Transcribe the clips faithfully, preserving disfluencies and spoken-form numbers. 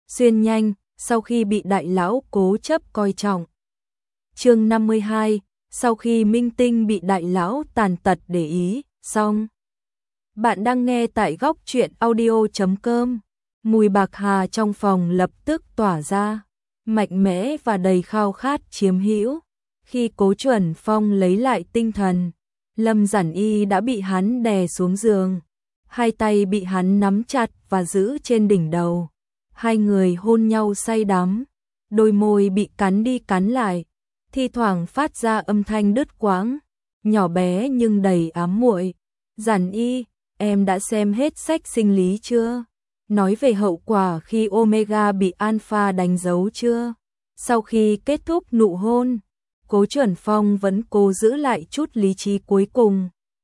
xuyên nhanh, sau khi bị đại lão cố chấp coi trọng. Chương năm mươi hai, sau khi minh tinh bị đại lão tàn tật để ý, xong. Bạn đang nghe tại góc truyện audio chấm com. Mùi bạc hà trong phòng lập tức tỏa ra, mạnh mẽ và đầy khao khát chiếm hữu. Khi Cố Chuẩn Phong lấy lại tinh thần, Lâm Giản Y đã bị hắn đè xuống giường, hai tay bị hắn nắm chặt và giữ trên đỉnh đầu. Hai người hôn nhau say đắm, đôi môi bị cắn đi cắn lại, thi thoảng phát ra âm thanh đứt quãng, nhỏ bé nhưng đầy ám muội. Giản Y, em đã xem hết sách sinh lý chưa? Nói về hậu quả khi Omega bị Alpha đánh dấu chưa? Sau khi kết thúc nụ hôn, Cố Chuẩn Phong vẫn cố giữ lại chút lý trí cuối cùng.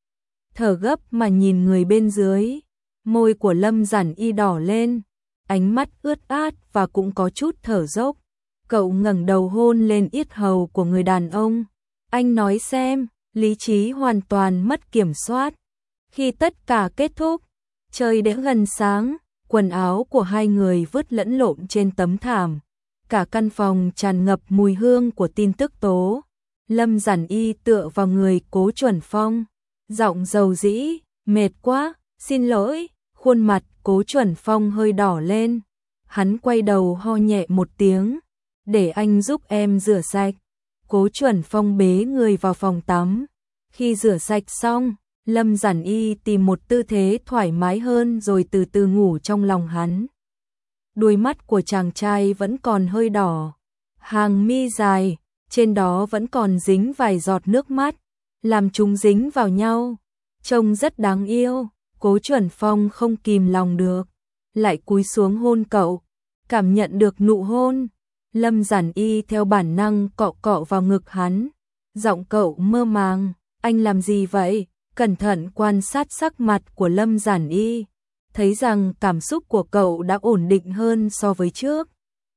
Thở gấp mà nhìn người bên dưới, môi của Lâm Giản Y đỏ lên, ánh mắt ướt át và cũng có chút thở dốc. Cậu ngẩng đầu hôn lên yết hầu của người đàn ông. Anh nói xem, lý trí hoàn toàn mất kiểm soát. Khi tất cả kết thúc, trời đã gần sáng, quần áo của hai người vứt lẫn lộn trên tấm thảm. Cả căn phòng tràn ngập mùi hương của tin tức tố. Lâm Giản Y tựa vào người Cố Chuẩn Phong, giọng dầu dĩ, mệt quá, xin lỗi. Khuôn mặt Cố Chuẩn Phong hơi đỏ lên, hắn quay đầu ho nhẹ một tiếng, để anh giúp em rửa sạch. Cố Chuẩn Phong bế người vào phòng tắm. Khi rửa sạch xong, Lâm Giản Y tìm một tư thế thoải mái hơn rồi từ từ ngủ trong lòng hắn. Đuôi mắt của chàng trai vẫn còn hơi đỏ, hàng mi dài, trên đó vẫn còn dính vài giọt nước mắt, làm chúng dính vào nhau, trông rất đáng yêu. Cố Chuẩn Phong không kìm lòng được, lại cúi xuống hôn cậu, cảm nhận được nụ hôn. Lâm Giản Y theo bản năng cọ cọ vào ngực hắn, giọng cậu mơ màng, anh làm gì vậy? Cẩn thận quan sát sắc mặt của Lâm Giản Y, thấy rằng cảm xúc của cậu đã ổn định hơn so với trước.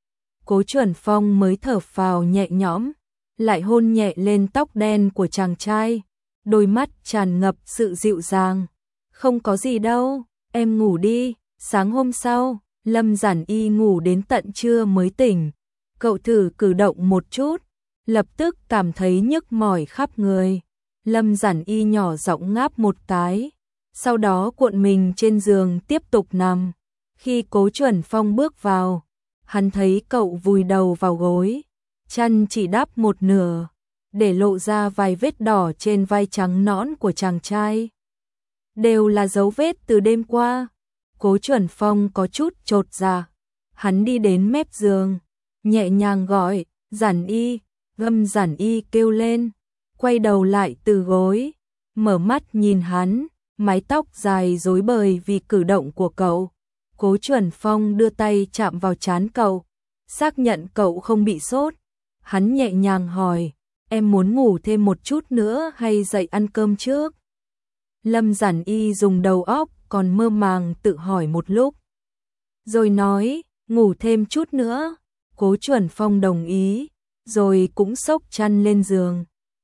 Cố Chuẩn Phong mới thở phào nhẹ nhõm, lại hôn nhẹ lên tóc đen của chàng trai, đôi mắt tràn ngập sự dịu dàng. Không có gì đâu, em ngủ đi. Sáng hôm sau, Lâm Giản Y ngủ đến tận trưa mới tỉnh. Cậu thử cử động một chút, lập tức cảm thấy nhức mỏi khắp người. Lâm Giản Y nhỏ giọng ngáp một cái, sau đó cuộn mình trên giường tiếp tục nằm. Khi Cố Chuẩn Phong bước vào, hắn thấy cậu vùi đầu vào gối, chăn chỉ đắp một nửa, để lộ ra vài vết đỏ trên vai trắng nõn của chàng trai. Đều là dấu vết từ đêm qua. Cố Chuẩn Phong có chút chột dạ. Hắn đi đến mép giường, nhẹ nhàng gọi, Giản Y. Lâm Giản Y kêu lên, quay đầu lại từ gối, mở mắt nhìn hắn, mái tóc dài rối bời vì cử động của cậu. Cố Chuẩn Phong đưa tay chạm vào trán cậu, xác nhận cậu không bị sốt. Hắn nhẹ nhàng hỏi, em muốn ngủ thêm một chút nữa hay dậy ăn cơm trước? Lâm Giản Y dùng đầu óc còn mơ màng tự hỏi một lúc, rồi nói, ngủ thêm chút nữa. Cố Chuẩn Phong đồng ý, rồi cũng xốc chăn lên giường,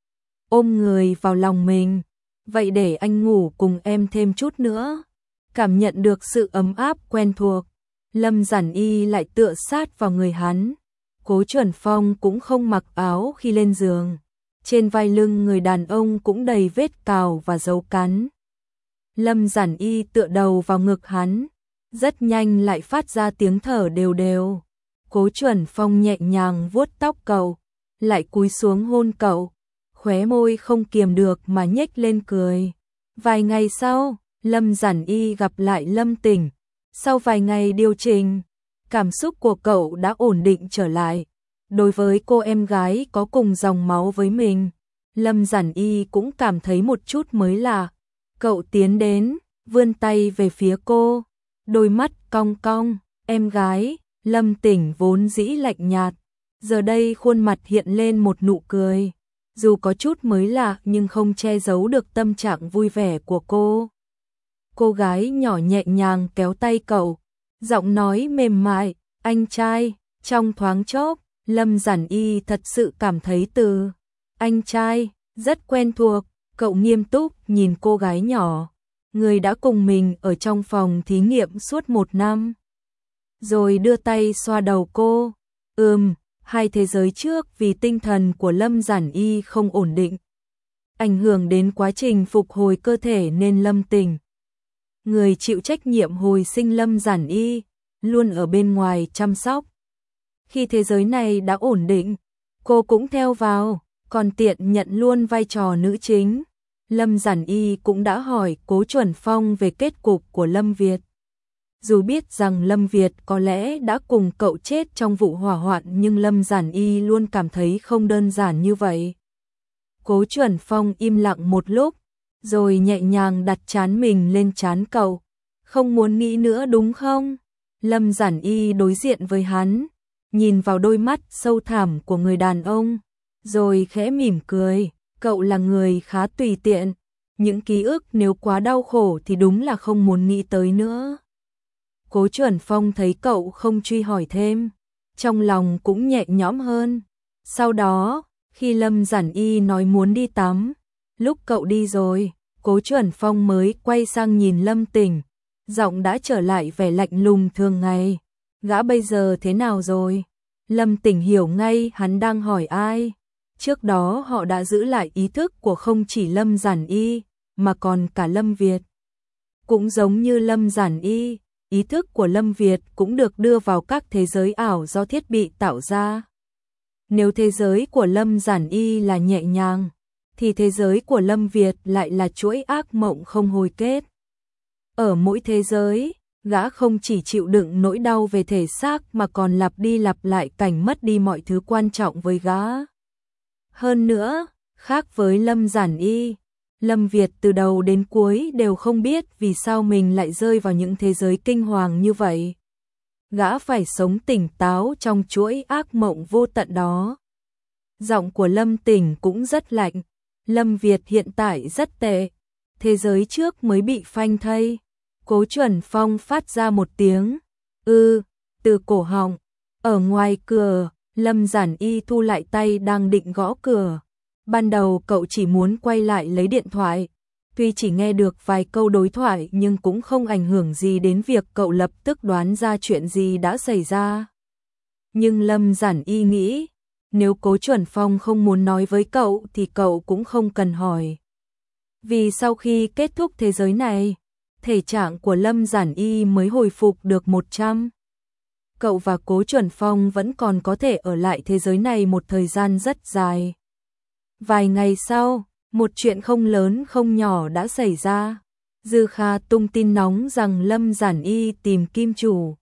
ôm người vào lòng mình. Vậy để anh ngủ cùng em thêm chút nữa. Cảm nhận được sự ấm áp quen thuộc, Lâm Giản Y lại tựa sát vào người hắn. Cố Chuẩn Phong cũng không mặc áo khi lên giường. Trên vai lưng người đàn ông cũng đầy vết cào và dấu cắn. Lâm Giản Y tựa đầu vào ngực hắn, rất nhanh lại phát ra tiếng thở đều đều. Cố Chuẩn Phong nhẹ nhàng vuốt tóc cậu, lại cúi xuống hôn cậu, khóe môi không kiềm được mà nhếch lên cười. Vài ngày sau, Lâm Giản Y gặp lại Lâm Tỉnh. Sau vài ngày điều chỉnh, cảm xúc của cậu đã ổn định trở lại. Đối với cô em gái có cùng dòng máu với mình, Lâm Giản Y cũng cảm thấy một chút mới lạ. Cậu tiến đến, vươn tay về phía cô, đôi mắt cong cong. Em gái. Lâm Tỉnh vốn dĩ lạnh nhạt, giờ đây khuôn mặt hiện lên một nụ cười, dù có chút mới lạ nhưng không che giấu được tâm trạng vui vẻ của cô. Cô gái nhỏ nhẹ nhàng kéo tay cậu, giọng nói mềm mại, anh trai. Trong thoáng chốc, Lâm Giản Y thật sự cảm thấy từ anh trai rất quen thuộc. Cậu nghiêm túc nhìn cô gái nhỏ, người đã cùng mình ở trong phòng thí nghiệm suốt một năm. rồi đưa tay xoa đầu cô. Ừm, hai thế giới trước vì tinh thần của Lâm Giản Y không ổn định, ảnh hưởng đến quá trình phục hồi cơ thể nên Lâm Tình, người chịu trách nhiệm hồi sinh Lâm Giản Y, luôn ở bên ngoài chăm sóc. Khi thế giới này đã ổn định, cô cũng theo vào, còn tiện nhận luôn vai trò nữ chính. Lâm Giản Y cũng đã hỏi Cố Chuẩn Phong về kết cục của Lâm Việt. Dù biết rằng Lâm Việt có lẽ đã cùng cậu chết trong vụ hỏa hoạn nhưng Lâm Giản Y luôn cảm thấy không đơn giản như vậy. Cố Chuẩn Phong im lặng một lúc, rồi nhẹ nhàng đặt trán mình lên trán cậu. Không muốn nghĩ nữa đúng không? Lâm Giản Y đối diện với hắn, nhìn vào đôi mắt sâu thẳm của người đàn ông, rồi khẽ mỉm cười. Cậu là người khá tùy tiện, những ký ức nếu quá đau khổ thì đúng là không muốn nghĩ tới nữa. Cố Chuẩn Phong thấy cậu không truy hỏi thêm, trong lòng cũng nhẹ nhõm hơn. Sau đó, khi Lâm Giản Y nói muốn đi tắm, lúc cậu đi rồi, Cố Chuẩn Phong mới quay sang nhìn Lâm Tình, giọng đã trở lại vẻ lạnh lùng thường ngày. Gã bây giờ thế nào rồi? Lâm Tình hiểu ngay hắn đang hỏi ai. Trước đó họ đã giữ lại ý thức của không chỉ Lâm Giản Y, mà còn cả Lâm Việt. Cũng giống như Lâm Giản Y, ý thức của Lâm Việt cũng được đưa vào các thế giới ảo do thiết bị tạo ra. Nếu thế giới của Lâm Giản Y là nhẹ nhàng, thì thế giới của Lâm Việt lại là chuỗi ác mộng không hồi kết. Ở mỗi thế giới, gã không chỉ chịu đựng nỗi đau về thể xác mà còn lặp đi lặp lại cảnh mất đi mọi thứ quan trọng với gã. Hơn nữa, khác với Lâm Giản Y, Lâm Việt từ đầu đến cuối đều không biết vì sao mình lại rơi vào những thế giới kinh hoàng như vậy. Gã phải sống tỉnh táo trong chuỗi ác mộng vô tận đó. Giọng của Lâm Tình cũng rất lạnh. Lâm Việt hiện tại rất tệ. Thế giới trước mới bị phanh thây. Cố Chuẩn Phong phát ra một tiếng ư, từ cổ họng. Ở ngoài cửa, Lâm Giản Y thu lại tay đang định gõ cửa. Ban đầu cậu chỉ muốn quay lại lấy điện thoại. Tuy chỉ nghe được vài câu đối thoại nhưng cũng không ảnh hưởng gì đến việc cậu lập tức đoán ra chuyện gì đã xảy ra. Nhưng Lâm Giản Y nghĩ, nếu Cố Chuẩn Phong không muốn nói với cậu thì cậu cũng không cần hỏi. Vì sau khi kết thúc thế giới này, thể trạng của Lâm Giản Y mới hồi phục được một trăm. Cậu và Cố Chuẩn Phong vẫn còn có thể ở lại thế giới này một thời gian rất dài. Vài ngày sau, một chuyện không lớn không nhỏ đã xảy ra. Dư Kha tung tin nóng rằng Lâm Giản Y tìm kim chủ.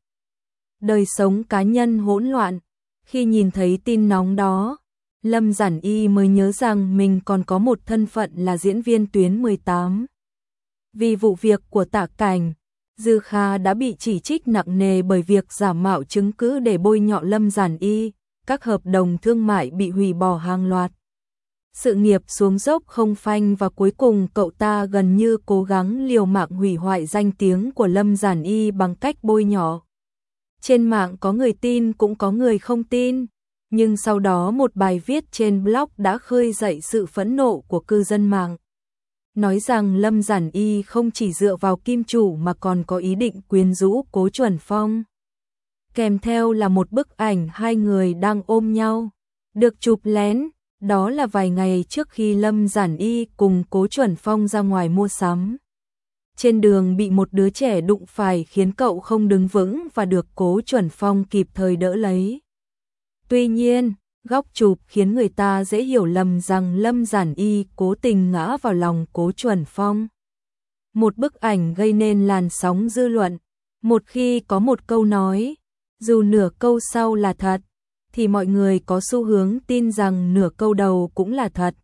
Đời sống cá nhân hỗn loạn. Khi nhìn thấy tin nóng đó, Lâm Giản Y mới nhớ rằng mình còn có một thân phận là diễn viên tuyến mười tám. Vì vụ việc của Tạ Cảnh, Dư Kha đã bị chỉ trích nặng nề bởi việc giả mạo chứng cứ để bôi nhọ Lâm Giản Y, các hợp đồng thương mại bị hủy bỏ hàng loạt. Sự nghiệp xuống dốc không phanh và cuối cùng cậu ta gần như cố gắng liều mạng hủy hoại danh tiếng của Lâm Giản Y bằng cách bôi nhọ. Trên mạng có người tin cũng có người không tin, nhưng sau đó một bài viết trên blog đã khơi dậy sự phẫn nộ của cư dân mạng. Nói rằng Lâm Giản Y không chỉ dựa vào kim chủ mà còn có ý định quyến rũ Cố Chuẩn Phong. Kèm theo là một bức ảnh hai người đang ôm nhau, được chụp lén, đó là vài ngày trước khi Lâm Giản Y cùng Cố Chuẩn Phong ra ngoài mua sắm. Trên đường bị một đứa trẻ đụng phải khiến cậu không đứng vững và được Cố Chuẩn Phong kịp thời đỡ lấy. Tuy nhiên, góc chụp khiến người ta dễ hiểu lầm rằng Lâm Giản Y cố tình ngã vào lòng Cố Chuẩn Phong. Một bức ảnh gây nên làn sóng dư luận. Một khi có một câu nói, dù nửa câu sau là thật, thì mọi người có xu hướng tin rằng nửa câu đầu cũng là thật.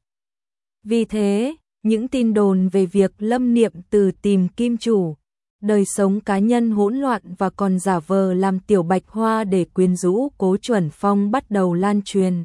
Vì thế, những tin đồn về việc Lâm Niệm Từ tìm kim chủ, đời sống cá nhân hỗn loạn và còn giả vờ làm tiểu bạch hoa để quyến rũ Cố Chuẩn Phong bắt đầu lan truyền.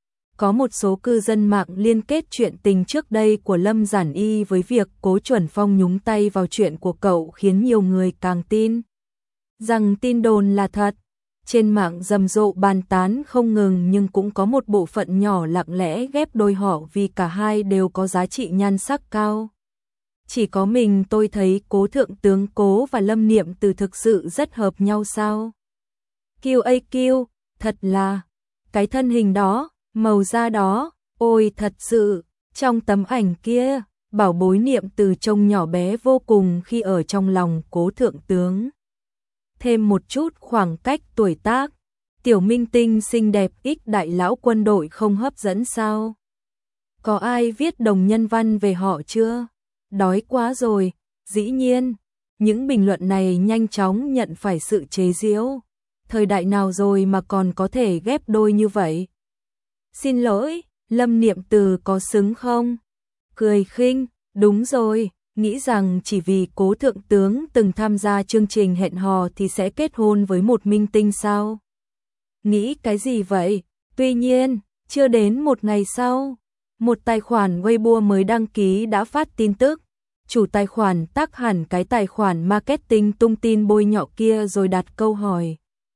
Có một số cư dân mạng liên kết chuyện tình trước đây của Lâm Giản Y với việc Cố Chuẩn Phong nhúng tay vào chuyện của cậu khiến nhiều người càng tin rằng tin đồn là thật. Trên mạng rầm rộ bàn tán không ngừng nhưng cũng có một bộ phận nhỏ lặng lẽ ghép đôi họ vì cả hai đều có giá trị nhan sắc cao. Chỉ có mình tôi thấy Cố Thượng tướng Cố và Lâm Niệm Từ thực sự rất hợp nhau sao? Kiêu ây kiêu, thật là, cái thân hình đó, màu da đó, ôi thật sự, trong tấm ảnh kia, bảo bối Niệm Từ trông nhỏ bé vô cùng khi ở trong lòng Cố thượng tướng. Thêm một chút khoảng cách tuổi tác, tiểu minh tinh xinh đẹp ít đại lão quân đội không hấp dẫn sao? Có ai viết đồng nhân văn về họ chưa? Đói quá rồi, dĩ nhiên. Những bình luận này nhanh chóng nhận phải sự chế giễu. Thời đại nào rồi mà còn có thể ghép đôi như vậy? Xin lỗi, Lâm Niệm Từ có xứng không? Cười khinh, đúng rồi, nghĩ rằng chỉ vì Cố thượng tướng từng tham gia chương trình hẹn hò thì sẽ kết hôn với một minh tinh sao? Nghĩ cái gì vậy? Tuy nhiên, chưa đến một ngày sau, một tài khoản Weibo mới đăng ký đã phát tin tức. Chủ tài khoản tag hẳn cái tài khoản marketing tung tin bôi nhọ kia rồi đặt câu hỏi.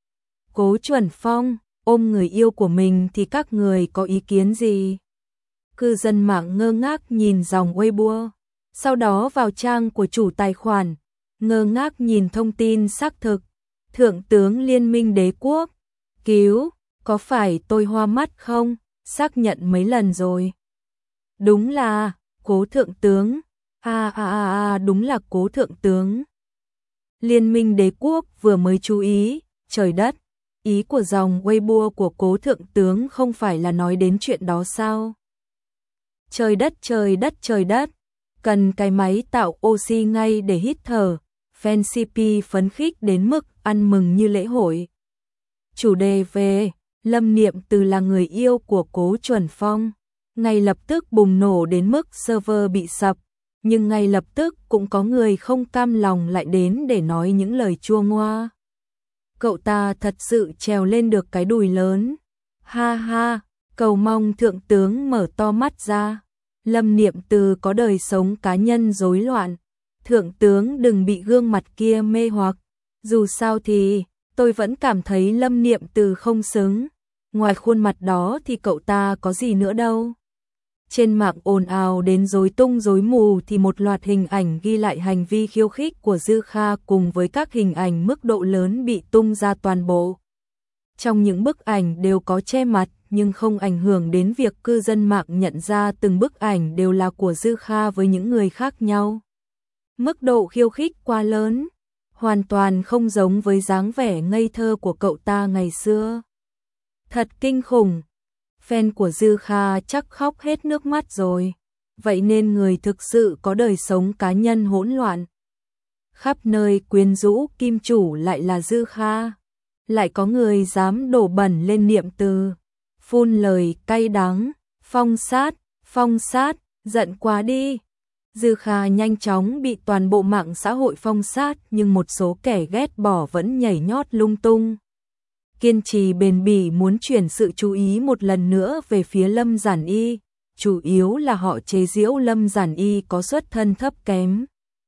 Cố Chuẩn Phong, ôm người yêu của mình thì các người có ý kiến gì? Cư dân mạng ngơ ngác nhìn dòng Weibo, sau đó vào trang của chủ tài khoản, ngơ ngác nhìn thông tin xác thực. Thượng tướng Liên minh Đế quốc, cứu, có phải tôi hoa mắt không? Xác nhận mấy lần rồi. Đúng là, Cố thượng tướng. À à à à đúng là Cố thượng tướng. Liên minh Đế quốc vừa mới chú ý, trời đất, ý của dòng Weibo của Cố thượng tướng không phải là nói đến chuyện đó sao? Trời đất trời đất trời đất, cần cái máy tạo oxy ngay để hít thở, fan xê pê phấn khích đến mức ăn mừng như lễ hội. Chủ đề về Lâm Niệm Từ là người yêu của Cố Chuẩn Phong, ngay lập tức bùng nổ đến mức server bị sập. Nhưng ngay lập tức cũng có người không cam lòng lại đến để nói những lời chua ngoa. Cậu ta thật sự trèo lên được cái đùi lớn. Ha ha, cầu mong thượng tướng mở to mắt ra. Lâm Niệm Từ có đời sống cá nhân rối loạn. Thượng tướng đừng bị gương mặt kia mê hoặc. Dù sao thì, tôi vẫn cảm thấy Lâm Niệm Từ không xứng. Ngoài khuôn mặt đó thì cậu ta có gì nữa đâu. Trên mạng ồn ào đến rối tung rối mù thì một loạt hình ảnh ghi lại hành vi khiêu khích của Dư Kha cùng với các hình ảnh mức độ lớn bị tung ra toàn bộ. Trong những bức ảnh đều có che mặt nhưng không ảnh hưởng đến việc cư dân mạng nhận ra từng bức ảnh đều là của Dư Kha với những người khác nhau. Mức độ khiêu khích quá lớn, hoàn toàn không giống với dáng vẻ ngây thơ của cậu ta ngày xưa. Thật kinh khủng. Fan của Dư Kha chắc khóc hết nước mắt rồi. Vậy nên người thực sự có đời sống cá nhân hỗn loạn. Khắp nơi quyến rũ kim chủ lại là Dư Kha. Lại có người dám đổ bẩn lên Niệm Từ. Phun lời cay đắng, phong sát, phong sát, giận quá đi. Dư Kha nhanh chóng bị toàn bộ mạng xã hội phong sát nhưng một số kẻ ghét bỏ vẫn nhảy nhót lung tung. Kiên trì bền bỉ muốn chuyển sự chú ý một lần nữa về phía Lâm Giản Y, chủ yếu là họ chế giễu Lâm Giản Y có xuất thân thấp kém.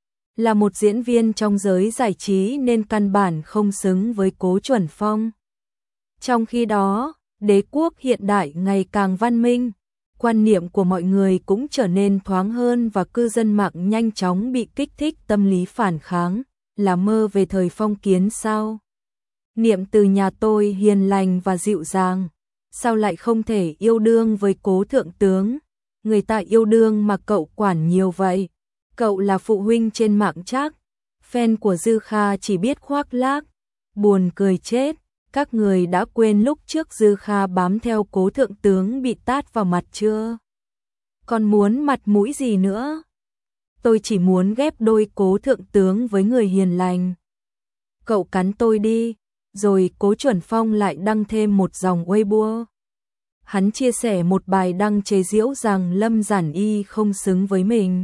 Là một diễn viên trong giới giải trí nên căn bản không xứng với Cố Chuẩn Phong. Trong khi đó, đế quốc hiện đại ngày càng văn minh, quan niệm của mọi người cũng trở nên thoáng hơn và cư dân mạng nhanh chóng bị kích thích tâm lý phản kháng, là mơ về thời phong kiến sao? Niệm Từ nhà tôi hiền lành và dịu dàng, sao lại không thể yêu đương với Cố thượng tướng? Người ta yêu đương mà cậu quản nhiều vậy. Cậu là phụ huynh trên mạng chắc. Fan của Dư Kha chỉ biết khoác lác, buồn cười chết. Các người đã quên lúc trước Dư Kha bám theo Cố thượng tướng bị tát vào mặt chưa? Còn muốn mặt mũi gì nữa? Tôi chỉ muốn ghép đôi Cố thượng tướng với người hiền lành. Cậu cắn tôi đi. Rồi Cố Chuẩn Phong lại đăng thêm một dòng Weibo. Hắn chia sẻ một bài đăng chế giễu rằng Lâm Giản Y không xứng với mình.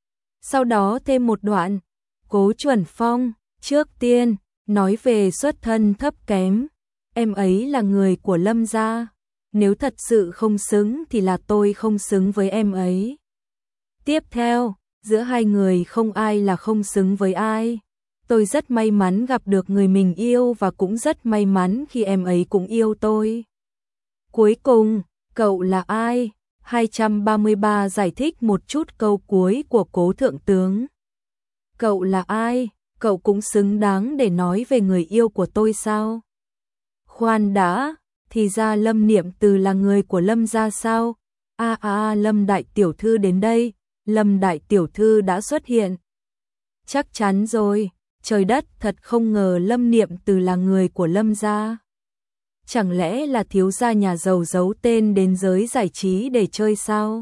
Sau đó thêm một đoạn, Cố Chuẩn Phong, trước tiên, nói về xuất thân thấp kém. Em ấy là người của Lâm gia. Nếu thật sự không xứng thì là tôi không xứng với em ấy. Tiếp theo, giữa hai người không ai là không xứng với ai. Tôi rất may mắn gặp được người mình yêu và cũng rất may mắn khi em ấy cũng yêu tôi. Cuối cùng, cậu là ai? hai trăm ba mươi ba giải thích một chút câu cuối của Cố thượng tướng. Cậu là ai? Cậu cũng xứng đáng để nói về người yêu của tôi sao? khoan đã, thì ra Lâm Niệm Từ là người của Lâm gia sao? A a a, Lâm đại tiểu thư đến đây, Lâm đại tiểu thư đã xuất hiện. Chắc chắn rồi, trời đất, thật không ngờ Lâm Niệm Từ là người của Lâm gia. Chẳng lẽ là thiếu gia nhà giàu giấu tên đến giới giải trí để chơi sao?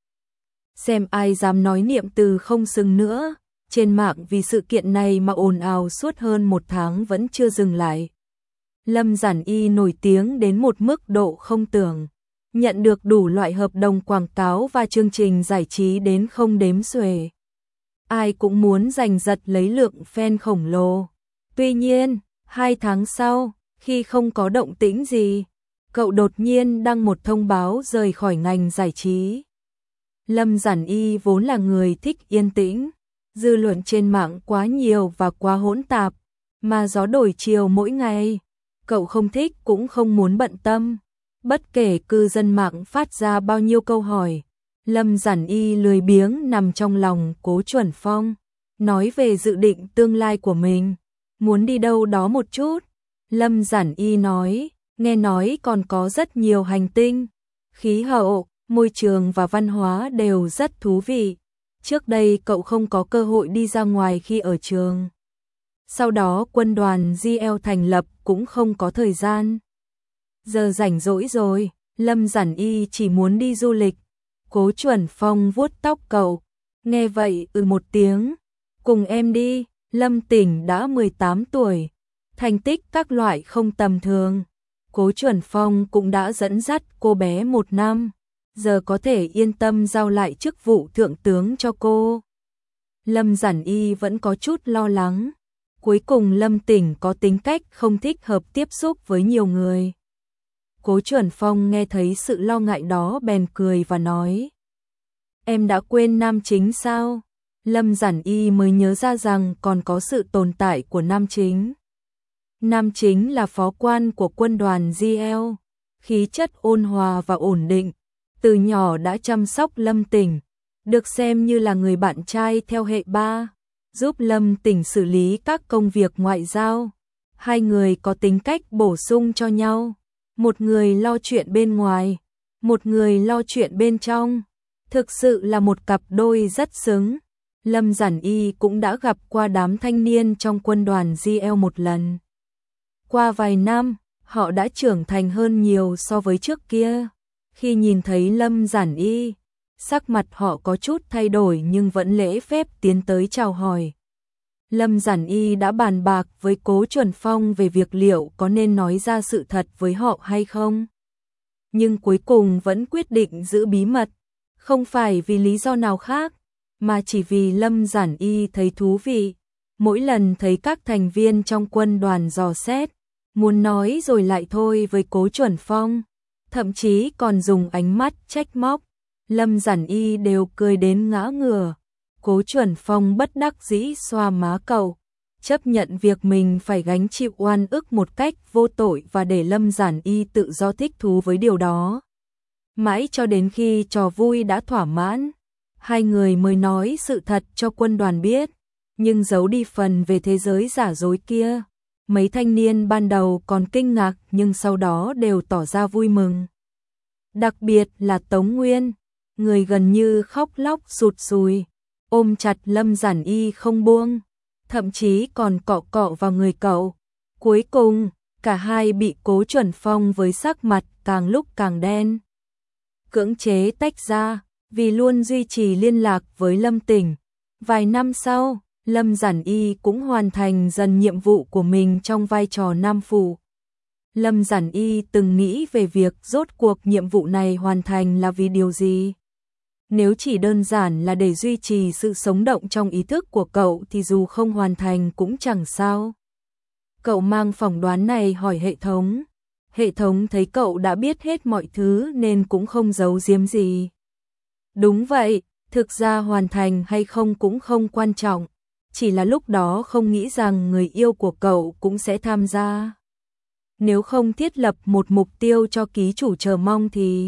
Xem ai dám nói Niệm Từ không xứng nữa. Trên mạng vì sự kiện này mà ồn ào suốt hơn một tháng vẫn chưa dừng lại. Lâm Giản Y nổi tiếng đến một mức độ không tưởng, nhận được đủ loại hợp đồng quảng cáo và chương trình giải trí đến không đếm xuể. Ai cũng muốn giành giật lấy lượng fan khổng lồ. Tuy nhiên, hai tháng sau, khi không có động tĩnh gì, cậu đột nhiên đăng một thông báo rời khỏi ngành giải trí. Lâm Giản Y vốn là người thích yên tĩnh, dư luận trên mạng quá nhiều và quá hỗn tạp, mà gió đổi chiều mỗi ngày, cậu không thích cũng không muốn bận tâm. Bất kể cư dân mạng phát ra bao nhiêu câu hỏi, Lâm Giản Y lười biếng nằm trong lòng Cố Chuẩn Phong, nói về dự định tương lai của mình, muốn đi đâu đó một chút. Lâm Giản Y nói, nghe nói còn có rất nhiều hành tinh, khí hậu, môi trường và văn hóa đều rất thú vị. Trước đây cậu không có cơ hội đi ra ngoài khi ở trường. Sau đó quân đoàn giê lờ thành lập cũng không có thời gian. Giờ rảnh rỗi rồi, Lâm Giản Y chỉ muốn đi du lịch. Cố Chuẩn Phong vuốt tóc cậu, nghe vậy ừ một tiếng, cùng em đi. Lâm Tỉnh đã mười tám tuổi, thành tích các loại không tầm thường. Cố Chuẩn Phong cũng đã dẫn dắt cô bé một năm, giờ có thể yên tâm giao lại chức vụ thượng tướng cho cô. Lâm Giản Y vẫn có chút lo lắng. Cuối cùng Lâm Tỉnh có tính cách không thích hợp tiếp xúc với nhiều người. Cố Chuẩn Phong nghe thấy sự lo ngại đó bèn cười và nói, em đã quên nam chính sao? Lâm Giản Y mới nhớ ra rằng còn có sự tồn tại của nam chính. Nam chính là phó quan của quân đoàn giê lờ, khí chất ôn hòa và ổn định, từ nhỏ đã chăm sóc Lâm Tỉnh, được xem như là người bạn trai theo hệ ba, giúp Lâm Tỉnh xử lý các công việc ngoại giao. Hai người có tính cách bổ sung cho nhau, một người lo chuyện bên ngoài, một người lo chuyện bên trong, thực sự là một cặp đôi rất xứng. Lâm Giản Y cũng đã gặp qua đám thanh niên trong quân đoàn giê lờ một lần. Qua vài năm, họ đã trưởng thành hơn nhiều so với trước kia. Khi nhìn thấy Lâm Giản Y, sắc mặt họ có chút thay đổi nhưng vẫn lễ phép tiến tới chào hỏi. Lâm Giản Y đã bàn bạc với Cố Chuẩn Phong về việc liệu có nên nói ra sự thật với họ hay không. Nhưng cuối cùng vẫn quyết định giữ bí mật, không phải vì lý do nào khác, mà chỉ vì Lâm Giản Y thấy thú vị. Mỗi lần thấy các thành viên trong quân đoàn dò xét, muốn nói rồi lại thôi với Cố Chuẩn Phong, thậm chí còn dùng ánh mắt trách móc, Lâm Giản Y đều cười đến ngã ngửa. Cố Chuẩn Phong bất đắc dĩ xoa má cậu, chấp nhận việc mình phải gánh chịu oan ức một cách vô tội và để Lâm Giản Y tự do thích thú với điều đó. Mãi cho đến khi trò vui đã thỏa mãn, hai người mới nói sự thật cho quân đoàn biết, nhưng giấu đi phần về thế giới giả dối kia. Mấy thanh niên ban đầu còn kinh ngạc nhưng sau đó đều tỏ ra vui mừng. Đặc biệt là Tống Nguyên, người gần như khóc lóc sụt sùi, ôm chặt Lâm Giản Y không buông, thậm chí còn cọ cọ vào người cậu. Cuối cùng, cả hai bị Cố Chuẩn Phong với sắc mặt càng lúc càng đen cưỡng chế tách ra, vì luôn duy trì liên lạc với Lâm Tỉnh. Vài năm sau, Lâm Giản Y cũng hoàn thành dần nhiệm vụ của mình trong vai trò nam phụ. Lâm Giản Y từng nghĩ về việc rốt cuộc nhiệm vụ này hoàn thành là vì điều gì. Nếu chỉ đơn giản là để duy trì sự sống động trong ý thức của cậu thì dù không hoàn thành cũng chẳng sao. Cậu mang phỏng đoán này hỏi hệ thống. Hệ thống thấy cậu đã biết hết mọi thứ nên cũng không giấu giếm gì. Đúng vậy, thực ra hoàn thành hay không cũng không quan trọng, chỉ là lúc đó không nghĩ rằng người yêu của cậu cũng sẽ tham gia. Nếu không thiết lập một mục tiêu cho ký chủ chờ mong thì...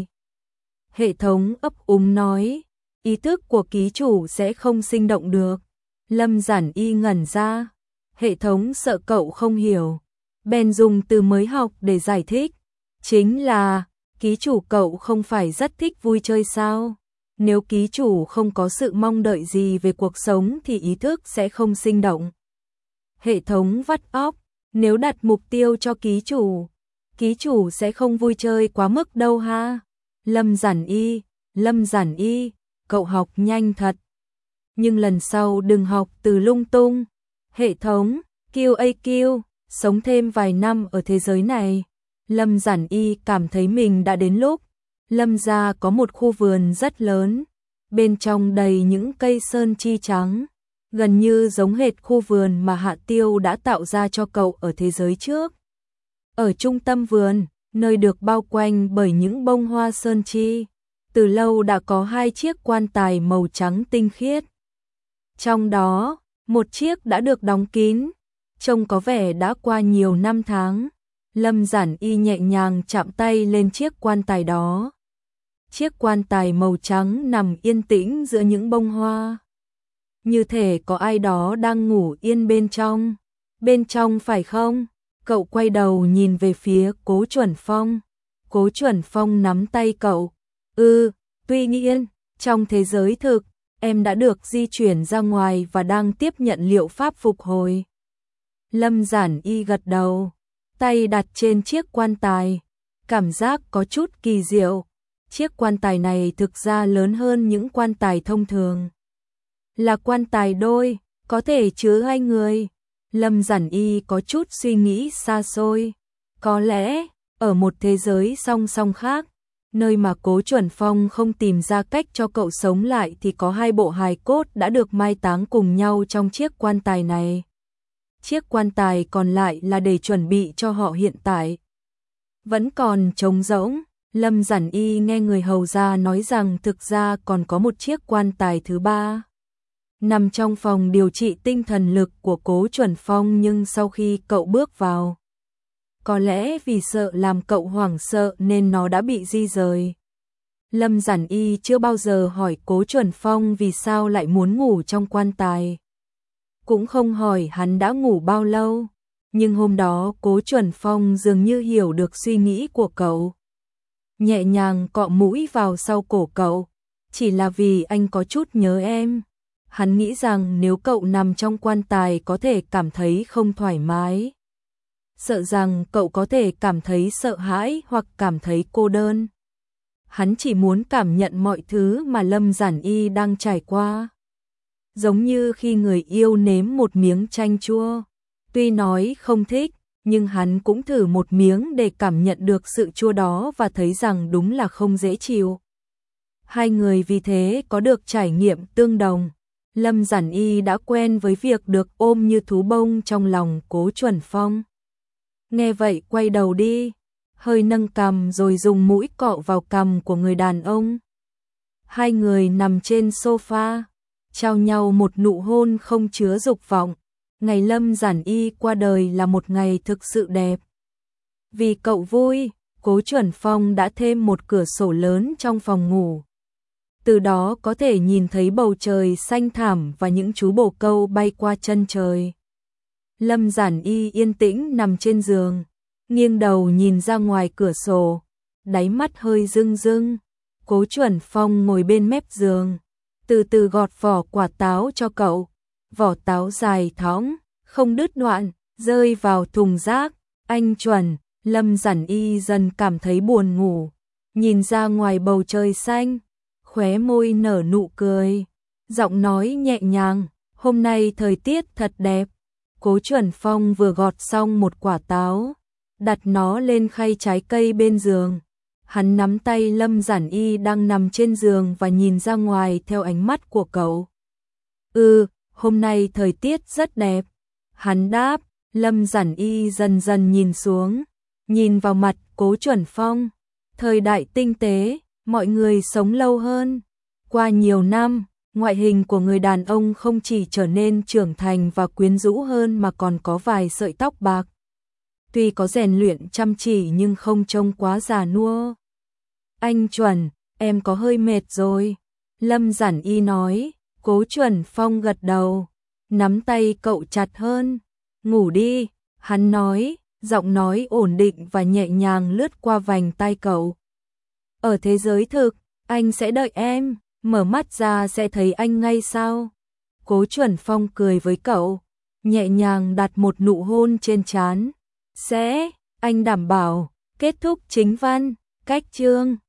Hệ thống ấp úng nói, ý thức của ký chủ sẽ không sinh động được. Lâm Giản Y ngẩn ra, hệ thống sợ cậu không hiểu, bèn dùng từ mới học để giải thích. Chính là, ký chủ cậu không phải rất thích vui chơi sao? Nếu ký chủ không có sự mong đợi gì về cuộc sống thì ý thức sẽ không sinh động. Hệ thống vắt óc, nếu đặt mục tiêu cho ký chủ, ký chủ sẽ không vui chơi quá mức đâu ha. Lâm Giản Y, Lâm Giản Y, cậu học nhanh thật. Nhưng lần sau đừng học từ lung tung. Hệ thống, quy a quy, sống thêm vài năm ở thế giới này. Lâm Giản Y cảm thấy mình đã đến lúc. Lâm gia có một khu vườn rất lớn, bên trong đầy những cây sơn chi trắng, gần như giống hệt khu vườn mà Hạ Tiêu đã tạo ra cho cậu ở thế giới trước. Ở trung tâm vườn, nơi được bao quanh bởi những bông hoa sơn chi, từ lâu đã có hai chiếc quan tài màu trắng tinh khiết. Trong đó, một chiếc đã được đóng kín, trông có vẻ đã qua nhiều năm tháng. Lâm Giản Y nhẹ nhàng chạm tay lên chiếc quan tài đó. Chiếc quan tài màu trắng nằm yên tĩnh giữa những bông hoa. Như thể có ai đó đang ngủ yên bên trong. Bên trong phải không? Cậu quay đầu nhìn về phía Cố Chuẩn Phong. Cố Chuẩn Phong nắm tay cậu. Ừ, tuy nhiên, trong thế giới thực, em đã được di chuyển ra ngoài và đang tiếp nhận liệu pháp phục hồi. Lâm Giản Y gật đầu, tay đặt trên chiếc quan tài. Cảm giác có chút kỳ diệu. Chiếc quan tài này thực ra lớn hơn những quan tài thông thường. Là quan tài đôi, có thể chứa hai người. Lâm Giản Y có chút suy nghĩ xa xôi. Có lẽ, ở một thế giới song song khác, nơi mà Cố Chuẩn Phong không tìm ra cách cho cậu sống lại thì có hai bộ hài cốt đã được mai táng cùng nhau trong chiếc quan tài này. Chiếc quan tài còn lại là để chuẩn bị cho họ hiện tại. Vẫn còn trống rỗng. Lâm Giản Y nghe người hầu gia nói rằng thực ra còn có một chiếc quan tài thứ ba nằm trong phòng điều trị tinh thần lực của Cố Chuẩn Phong, nhưng sau khi cậu bước vào, có lẽ vì sợ làm cậu hoảng sợ nên nó đã bị di rời. Lâm Giản Y chưa bao giờ hỏi Cố Chuẩn Phong vì sao lại muốn ngủ trong quan tài. Cũng không hỏi hắn đã ngủ bao lâu, nhưng hôm đó Cố Chuẩn Phong dường như hiểu được suy nghĩ của cậu. Nhẹ nhàng cọ mũi vào sau cổ cậu. Chỉ là vì anh có chút nhớ em. Hắn nghĩ rằng nếu cậu nằm trong quan tài có thể cảm thấy không thoải mái. Sợ rằng cậu có thể cảm thấy sợ hãi hoặc cảm thấy cô đơn. Hắn chỉ muốn cảm nhận mọi thứ mà Lâm Giản Y đang trải qua. Giống như khi người yêu nếm một miếng chanh chua. Tuy nói không thích, nhưng hắn cũng thử một miếng để cảm nhận được sự chua đó và thấy rằng đúng là không dễ chịu. Hai người vì thế có được trải nghiệm tương đồng. Lâm Giản Y đã quen với việc được ôm như thú bông trong lòng Cố Chuẩn Phong. Nghe vậy quay đầu đi, hơi nâng cằm rồi dùng mũi cọ vào cằm của người đàn ông. Hai người nằm trên sofa, trao nhau một nụ hôn không chứa dục vọng. Ngày Lâm Giản Y qua đời là một ngày thực sự đẹp. Vì cậu vui, Cố Chuẩn Phong đã thêm một cửa sổ lớn trong phòng ngủ. Từ đó có thể nhìn thấy bầu trời xanh thẳm và những chú bồ câu bay qua chân trời. Lâm Giản Y yên tĩnh nằm trên giường, nghiêng đầu nhìn ra ngoài cửa sổ, đáy mắt hơi rưng rưng. Cố Chuẩn Phong ngồi bên mép giường, từ từ gọt vỏ quả táo cho cậu. Vỏ táo dài thõng, không đứt đoạn, rơi vào thùng rác. Anh Chuẩn, Lâm Giản Y dần cảm thấy buồn ngủ, nhìn ra ngoài bầu trời xanh, khóe môi nở nụ cười, giọng nói nhẹ nhàng, hôm nay thời tiết thật đẹp. Cố Chuẩn Phong vừa gọt xong một quả táo, đặt nó lên khay trái cây bên giường. Hắn nắm tay Lâm Giản Y đang nằm trên giường và nhìn ra ngoài theo ánh mắt của cậu. Ừ, hôm nay thời tiết rất đẹp. Hắn đáp. Lâm Giản Y dần dần nhìn xuống, nhìn vào mặt Cố Chuẩn Phong. Thời đại tinh tế, mọi người sống lâu hơn. Qua nhiều năm, ngoại hình của người đàn ông không chỉ trở nên trưởng thành và quyến rũ hơn mà còn có vài sợi tóc bạc. Tuy có rèn luyện chăm chỉ nhưng không trông quá già nua. Anh Chuẩn, em có hơi mệt rồi. Lâm Giản Y nói. Cố Chuẩn Phong gật đầu, nắm tay cậu chặt hơn. Ngủ đi, hắn nói, giọng nói ổn định và nhẹ nhàng lướt qua vành tai cậu. Ở thế giới thực, anh sẽ đợi em, mở mắt ra sẽ thấy anh ngay sao? Cố Chuẩn Phong cười với cậu, nhẹ nhàng đặt một nụ hôn trên trán. Sẽ, anh đảm bảo. Kết thúc chính văn, cách chương.